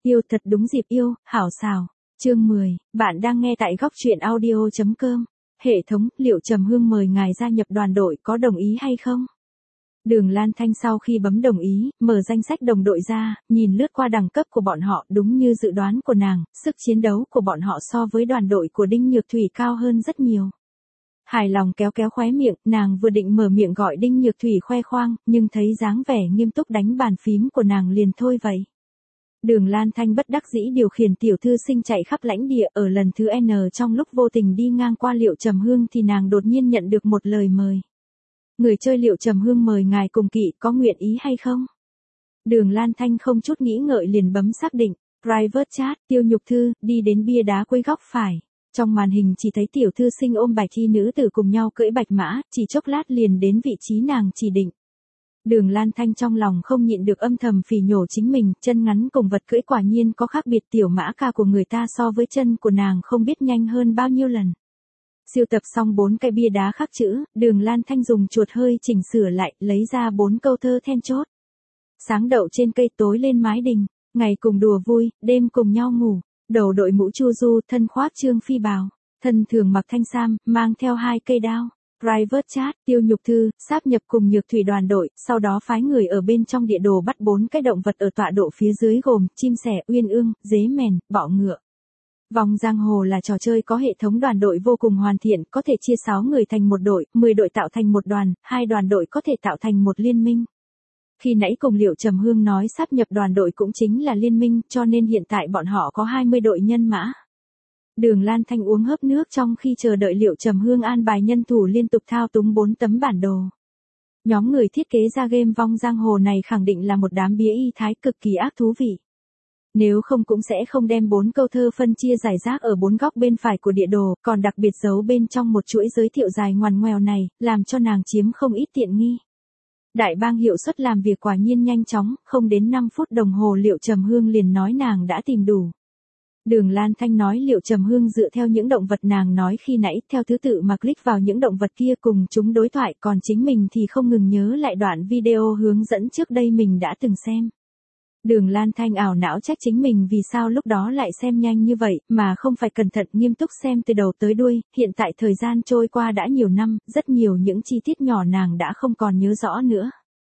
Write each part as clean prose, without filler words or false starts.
Yêu thật đúng dịp yêu, hảo xào. Chương 10, bạn đang nghe tại góc truyện audio.com. Hệ thống, liệu Trầm Hương mời ngài gia nhập đoàn đội có đồng ý hay không? Đường Lan Thanh sau khi bấm đồng ý, mở danh sách đồng đội ra, nhìn lướt qua đẳng cấp của bọn họ, đúng như dự đoán của nàng, sức chiến đấu của bọn họ so với đoàn đội của Đinh Nhược Thủy cao hơn rất nhiều. Hài lòng kéo kéo khóe miệng, nàng vừa định mở miệng gọi Đinh Nhược Thủy khoe khoang, nhưng thấy dáng vẻ nghiêm túc đánh bàn phím của nàng liền thôi vậy. Đường Lan Thanh bất đắc dĩ điều khiển tiểu thư sinh chạy khắp lãnh địa, ở lần thứ N trong lúc vô tình đi ngang qua Liệu Trầm Hương thì nàng đột nhiên nhận được một lời mời. Người chơi Liệu Trầm Hương mời ngài cùng kỵ, có nguyện ý hay không? Đường Lan Thanh không chút nghĩ ngợi liền bấm xác định, private chat, Tiêu Nhục Thư, đi đến bia đá cuối góc phải. Trong màn hình chỉ thấy tiểu thư sinh ôm bạch thi nữ tử cùng nhau cưỡi bạch mã, chỉ chốc lát liền đến vị trí nàng chỉ định. Đường Lan Thanh trong lòng không nhịn được âm thầm phỉ nhổ chính mình, chân ngắn cùng vật cưỡi quả nhiên có khác biệt, tiểu mã ca của người ta so với chân của nàng không biết nhanh hơn bao nhiêu lần. Siêu tập xong 4 cái bia đá khắc chữ, Đường Lan Thanh dùng chuột hơi chỉnh sửa lại, lấy ra 4 câu thơ then chốt. Sáng đậu trên cây, tối lên mái đình, ngày cùng đùa vui, đêm cùng nhau ngủ, đầu đội mũ chu du, thân khoác trương phi bào, thân thường mặc thanh sam, mang theo 2 cây đao. Private chat, Tiêu Nhục Thư, sáp nhập cùng Nhược Thủy đoàn đội, sau đó phái người ở bên trong địa đồ bắt 4 cái động vật ở tọa độ phía dưới gồm chim sẻ, uyên ương, dế mèn, bọ ngựa. Vòng giang hồ là trò chơi có hệ thống đoàn đội vô cùng hoàn thiện, có thể chia 6 người thành một đội, 10 đội tạo thành một đoàn, 2 đoàn đội có thể tạo thành một liên minh. Khi nãy cùng Liệu Trầm Hương nói sáp nhập đoàn đội cũng chính là liên minh, cho nên hiện tại bọn họ có 20 đội nhân mã. Đường Lan Thanh uống hớp nước trong khi chờ đợi Liệu Trầm Hương an bài nhân thủ liên tục thao túng 4 tấm bản đồ. Nhóm người thiết kế ra game vong giang hồ này khẳng định là một đám bía y thái cực kỳ ác thú vị. Nếu không cũng sẽ không đem 4 câu thơ phân chia giải rác ở 4 góc bên phải của địa đồ, còn đặc biệt giấu bên trong một chuỗi giới thiệu dài ngoằn ngoèo này, làm cho nàng chiếm không ít tiện nghi. Đại bang hiệu suất làm việc quả nhiên nhanh chóng, không đến 5 phút đồng hồ Liệu Trầm Hương liền nói nàng đã tìm đủ. Đường Lan Thanh nói Liệu Trầm Hương dựa theo những động vật nàng nói khi nãy, theo thứ tự mà click vào những động vật kia cùng chúng đối thoại, còn chính mình thì không ngừng nhớ lại đoạn video hướng dẫn trước đây mình đã từng xem. Đường Lan Thanh ảo não trách chính mình vì sao lúc đó lại xem nhanh như vậy, mà không phải cẩn thận nghiêm túc xem từ đầu tới đuôi, hiện tại thời gian trôi qua đã nhiều năm, rất nhiều những chi tiết nhỏ nàng đã không còn nhớ rõ nữa.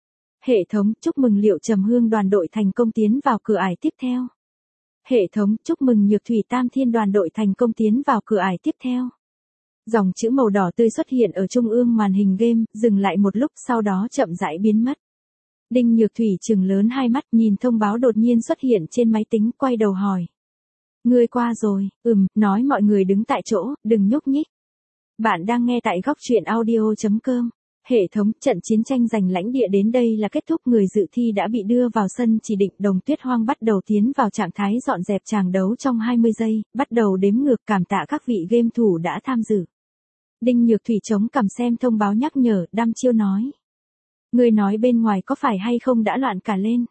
Hệ thống, chúc mừng Liệu Trầm Hương đoàn đội thành công tiến vào cửa ải tiếp theo. Hệ thống, chúc mừng Nhược Thủy Tam Thiên đoàn đội thành công tiến vào cửa ải tiếp theo. Dòng chữ màu đỏ tươi xuất hiện ở trung ương màn hình game, dừng lại một lúc sau đó chậm rãi biến mất. Đinh Nhược Thủy trừng lớn hai mắt nhìn thông báo đột nhiên xuất hiện trên máy tính, quay đầu hỏi. Ngươi qua rồi, nói mọi người đứng tại chỗ, đừng nhúc nhích. Bạn đang nghe tại góc truyện audio.com. Hệ thống, trận chiến tranh giành lãnh địa đến đây là kết thúc, người dự thi đã bị đưa vào sân chỉ định, Đồng Tuyết Hoang bắt đầu tiến vào trạng thái dọn dẹp tràng đấu trong 20 giây, bắt đầu đếm ngược, cảm tạ các vị game thủ đã tham dự. Đinh Nhược Thủy chống cằm xem thông báo nhắc nhở, đăm chiêu nói. Người nói bên ngoài có phải hay không đã loạn cả lên?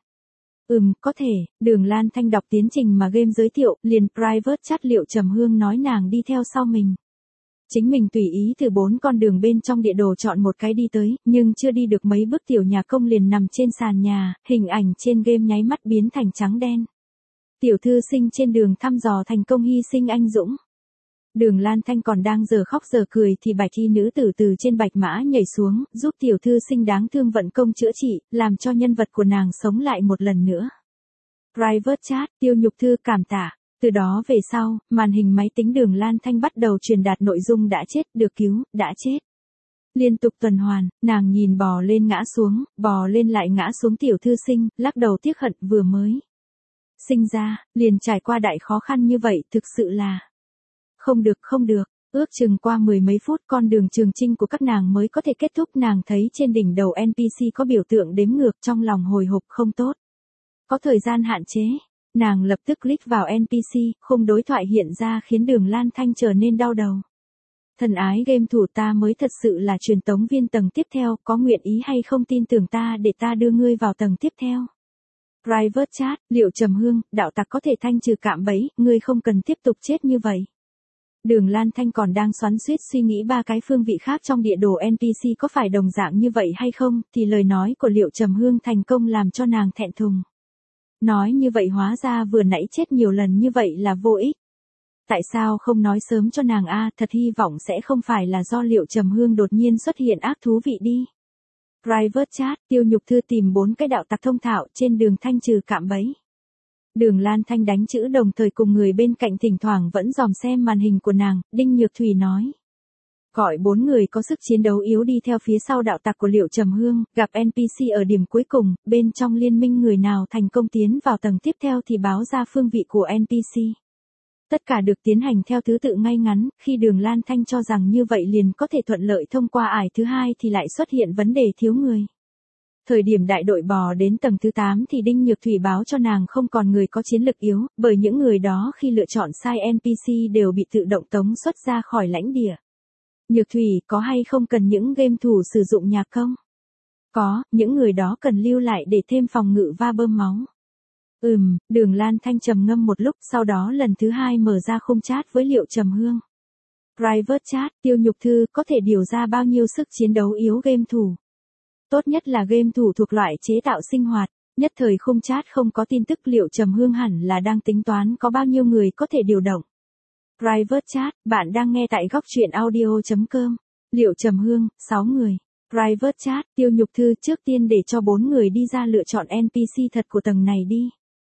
Có thể, Đường Lan Thanh đọc tiến trình mà game giới thiệu, liền private chat Liệu Trầm Hương nói nàng đi theo sau mình. Chính mình tùy ý từ 4 con đường bên trong địa đồ chọn một cái đi tới, nhưng chưa đi được mấy bước tiểu nhà công liền nằm trên sàn nhà, hình ảnh trên game nháy mắt biến thành trắng đen. Tiểu thư sinh trên đường thăm dò thành công hy sinh anh dũng. Đường Lan Thanh còn đang giờ khóc giờ cười thì bạch thi nữ tử từ trên bạch mã nhảy xuống, giúp tiểu thư sinh đáng thương vận công chữa trị, làm cho nhân vật của nàng sống lại một lần nữa. Private chat, Tiêu Nhục Thư cảm tạ. Từ đó về sau, màn hình máy tính Đường Lan Thanh bắt đầu truyền đạt nội dung đã chết, được cứu, đã chết. Liên tục tuần hoàn, nàng nhìn bò lên ngã xuống, bò lên lại ngã xuống tiểu thư sinh, lắc đầu tiếc hận vừa mới sinh ra, liền trải qua đại khó khăn như vậy, thực sự là không được, ước chừng qua 10 mấy phút con đường trường chinh của các nàng mới có thể kết thúc, nàng thấy trên đỉnh đầu NPC có biểu tượng đếm ngược, trong lòng hồi hộp không tốt. Có thời gian hạn chế. Nàng lập tức click vào NPC, khung đối thoại hiện ra khiến Đường Lan Thanh trở nên đau đầu. Thần ái game thủ, ta mới thật sự là truyền tống viên tầng tiếp theo, có nguyện ý hay không tin tưởng ta để ta đưa ngươi vào tầng tiếp theo. Private chat, Liệu Trầm Hương, đạo tặc có thể thanh trừ cạm bẫy, ngươi không cần tiếp tục chết như vậy. Đường Lan Thanh còn đang xoắn xuýt suy nghĩ 3 cái phương vị khác trong địa đồ NPC có phải đồng dạng như vậy hay không, thì lời nói của Liệu Trầm Hương thành công làm cho nàng thẹn thùng. Nói như vậy hóa ra vừa nãy chết nhiều lần như vậy là vô ích. Tại sao không nói sớm cho nàng a, thật hy vọng sẽ không phải là do Liệu Trầm Hương đột nhiên xuất hiện ác thú vị đi. Private chat, Tiêu Nhục Thư tìm 4 cái đạo tặc thông thạo trên đường Thanh trừ cạm bẫy. Đường Lan Thanh đánh chữ đồng thời cùng người bên cạnh thỉnh thoảng vẫn dòm xem màn hình của nàng, Đinh Nhược Thủy nói. Gọi 4 người có sức chiến đấu yếu đi theo phía sau đạo tặc của Liệu Trầm Hương, gặp NPC ở điểm cuối cùng, bên trong liên minh người nào thành công tiến vào tầng tiếp theo thì báo ra phương vị của NPC. Tất cả được tiến hành theo thứ tự ngay ngắn, khi Đường Lan Thanh cho rằng như vậy liền có thể thuận lợi thông qua ải thứ 2 thì lại xuất hiện vấn đề thiếu người. Thời điểm đại đội bò đến tầng thứ 8 thì Đinh Nhược Thủy báo cho nàng không còn người có chiến lực yếu, bởi những người đó khi lựa chọn sai NPC đều bị tự động tống xuất ra khỏi lãnh địa. Nhược Thủy, có hay không cần những game thủ sử dụng nhạc không? Có, những người đó cần lưu lại để thêm phòng ngự va bơm máu. Đường Lan Thanh trầm ngâm một lúc, sau đó lần thứ 2 mở ra khung chat với Liệu Trầm Hương. Private chat, Tiêu Nhục Thư có thể điều ra bao nhiêu sức chiến đấu yếu game thủ? Tốt nhất là game thủ thuộc loại chế tạo sinh hoạt, nhất thời khung chat không có tin tức Liệu Trầm Hương hẳn là đang tính toán có bao nhiêu người có thể điều động. Private chat, bạn đang nghe tại góc truyện audio.com. Liệu Trầm Hương, 6 người. Private chat, Tiêu Nhục Thư trước tiên để cho 4 người đi ra lựa chọn NPC thật của tầng này đi.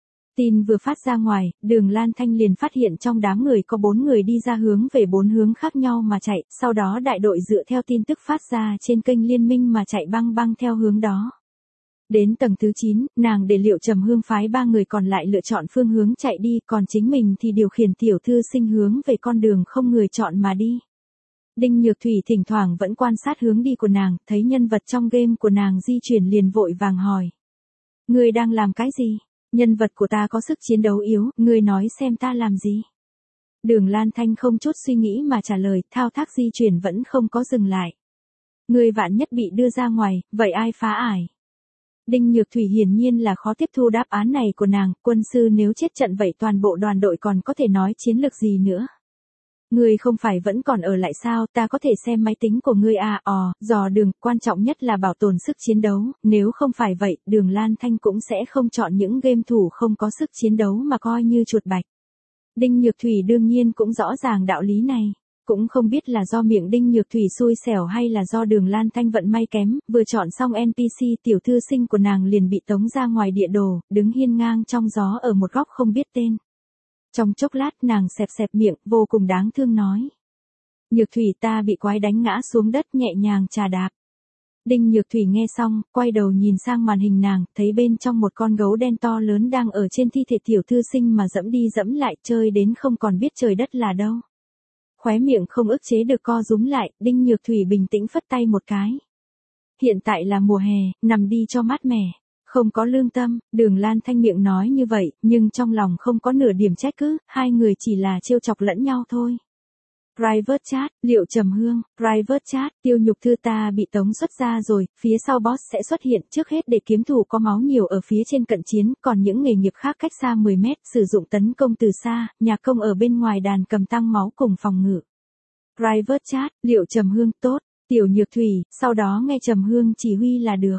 Tin vừa phát ra ngoài, Đường Lan Thanh liền phát hiện trong đám người có 4 người đi ra hướng về 4 hướng khác nhau mà chạy, sau đó đại đội dựa theo tin tức phát ra trên kênh liên minh mà chạy băng băng theo hướng đó. Đến tầng thứ 9, nàng để Liệu Trầm Hương phái 3 người còn lại lựa chọn phương hướng chạy đi, còn chính mình thì điều khiển tiểu thư sinh hướng về con đường không người chọn mà đi. Đinh Nhược Thủy thỉnh thoảng vẫn quan sát hướng đi của nàng, thấy nhân vật trong game của nàng di chuyển liền vội vàng hỏi. Ngươi đang làm cái gì? Nhân vật của ta có sức chiến đấu yếu, ngươi nói xem ta làm gì? Đường Lan Thanh không chút suy nghĩ mà trả lời, thao tác di chuyển vẫn không có dừng lại. Ngươi vạn nhất bị đưa ra ngoài, vậy ai phá ải? Đinh Nhược Thủy hiển nhiên là khó tiếp thu đáp án này của nàng, quân sư nếu chết trận vậy toàn bộ đoàn đội còn có thể nói chiến lược gì nữa. Ngươi không phải vẫn còn ở lại sao, ta có thể xem máy tính của ngươi à, dò đường, quan trọng nhất là bảo tồn sức chiến đấu, nếu không phải vậy, Đường Lan Thanh cũng sẽ không chọn những game thủ không có sức chiến đấu mà coi như chuột bạch. Đinh Nhược Thủy đương nhiên cũng rõ ràng đạo lý này, cũng không biết là do miệng Đinh Nhược Thủy xui xẻo hay là do Đường Lan Thanh vận may kém, vừa chọn xong NPC tiểu thư sinh của nàng liền bị tống ra ngoài địa đồ, đứng hiên ngang trong gió ở một góc không biết tên. Trong chốc lát nàng xẹp xẹp miệng, vô cùng đáng thương nói. Nhược Thủy, ta bị quái đánh ngã xuống đất, nhẹ nhàng chà đạp. Đinh Nhược Thủy nghe xong, quay đầu nhìn sang màn hình nàng, thấy bên trong một con gấu đen to lớn đang ở trên thi thể tiểu thư sinh mà dẫm đi dẫm lại, chơi đến không còn biết trời đất là đâu. Khóe miệng không ức chế được co rúm lại, Đinh Nhược Thủy bình tĩnh phất tay một cái. Hiện tại là mùa hè, nằm đi cho mát mẻ. Không có lương tâm, Đường Lan Thanh miệng nói như vậy, nhưng trong lòng không có nửa điểm trách cứ, hai người chỉ là trêu chọc lẫn nhau thôi. Private chat, Liệu Trầm Hương, Private chat, Tiêu Nhục Thư, ta bị tống xuất ra rồi, phía sau boss sẽ xuất hiện, trước hết để kiếm thủ có máu nhiều ở phía trên cận chiến, còn những nghề nghiệp khác cách xa 10 mét, sử dụng tấn công từ xa, nhạc công ở bên ngoài đàn cầm tăng máu cùng phòng ngự. Private chat, Liệu Trầm Hương, tốt, Tiểu Nhược Thủy, sau đó nghe Trầm Hương chỉ huy là được.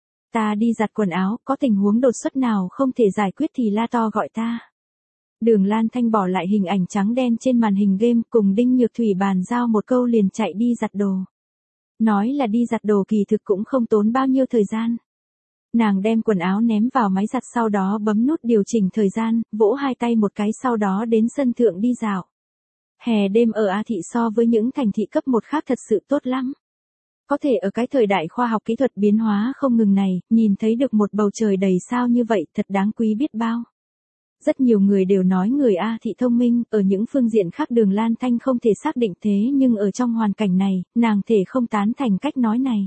Ta đi giặt quần áo, có tình huống đột xuất nào không thể giải quyết thì la to gọi ta. Đường Lan Thanh bỏ lại hình ảnh trắng đen trên màn hình game, cùng Đinh Nhược Thủy bàn giao một câu liền chạy đi giặt đồ. Nói là đi giặt đồ kỳ thực cũng không tốn bao nhiêu thời gian. Nàng đem quần áo ném vào máy giặt, sau đó bấm nút điều chỉnh thời gian, vỗ hai tay một cái, sau đó đến sân thượng đi dạo. Hè đêm ở A Thị so với những thành thị cấp 1 khác thật sự tốt lắm. Có thể ở cái thời đại khoa học kỹ thuật biến hóa không ngừng này, nhìn thấy được một bầu trời đầy sao như vậy thật đáng quý biết bao. Rất nhiều người đều nói người A Thị thông minh, ở những phương diện khác Đường Lan Thanh không thể xác định thế, nhưng ở trong hoàn cảnh này, nàng thể không tán thành cách nói này.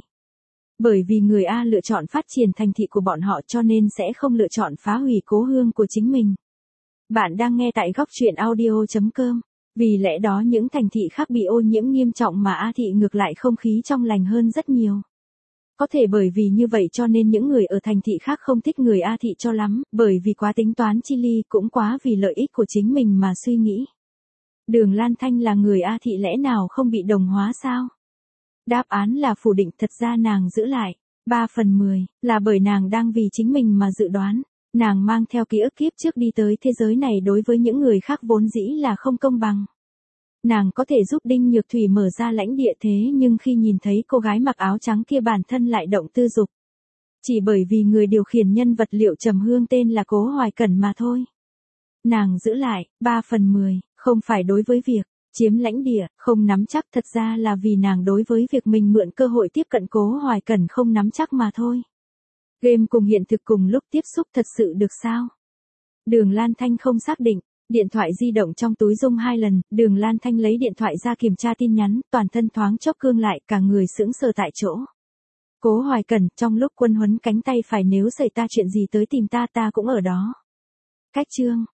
Bởi vì người A lựa chọn phát triển thành thị của bọn họ cho nên sẽ không lựa chọn phá hủy cố hương của chính mình. Bạn đang nghe tại góc truyện audio.com. Vì lẽ đó những thành thị khác bị ô nhiễm nghiêm trọng mà A Thị ngược lại không khí trong lành hơn rất nhiều. Có thể bởi vì như vậy cho nên những người ở thành thị khác không thích người A Thị cho lắm, bởi vì quá tính toán chi ly, cũng quá vì lợi ích của chính mình mà suy nghĩ. Đường Lan Thanh là người A Thị lẽ nào không bị đồng hóa sao? Đáp án là phủ định, thật ra nàng giữ lại 3/10, là bởi nàng đang vì chính mình mà dự đoán. Nàng mang theo ký ức kiếp trước đi tới thế giới này đối với những người khác vốn dĩ là không công bằng. Nàng có thể giúp Đinh Nhược Thủy mở ra lãnh địa thế nhưng khi nhìn thấy cô gái mặc áo trắng kia bản thân lại động tư dục. Chỉ bởi vì người điều khiển nhân vật Liệu Trầm Hương tên là Cố Hoài Cẩn mà thôi. Nàng giữ lại, 3/10, không phải đối với việc chiếm lãnh địa, không nắm chắc thật ra là vì nàng đối với việc mình mượn cơ hội tiếp cận Cố Hoài Cẩn không nắm chắc mà thôi. Game cùng hiện thực cùng lúc tiếp xúc thật sự được sao? Đường Lan Thanh không xác định, điện thoại di động trong túi rung 2 lần, Đường Lan Thanh lấy điện thoại ra kiểm tra tin nhắn, toàn thân thoáng chốc cương lại, cả người sững sờ tại chỗ. Cố Hoài Cẩn, trong lúc quân huấn cánh tay phải nếu xảy ra chuyện gì tới tìm ta cũng ở đó. Cách chương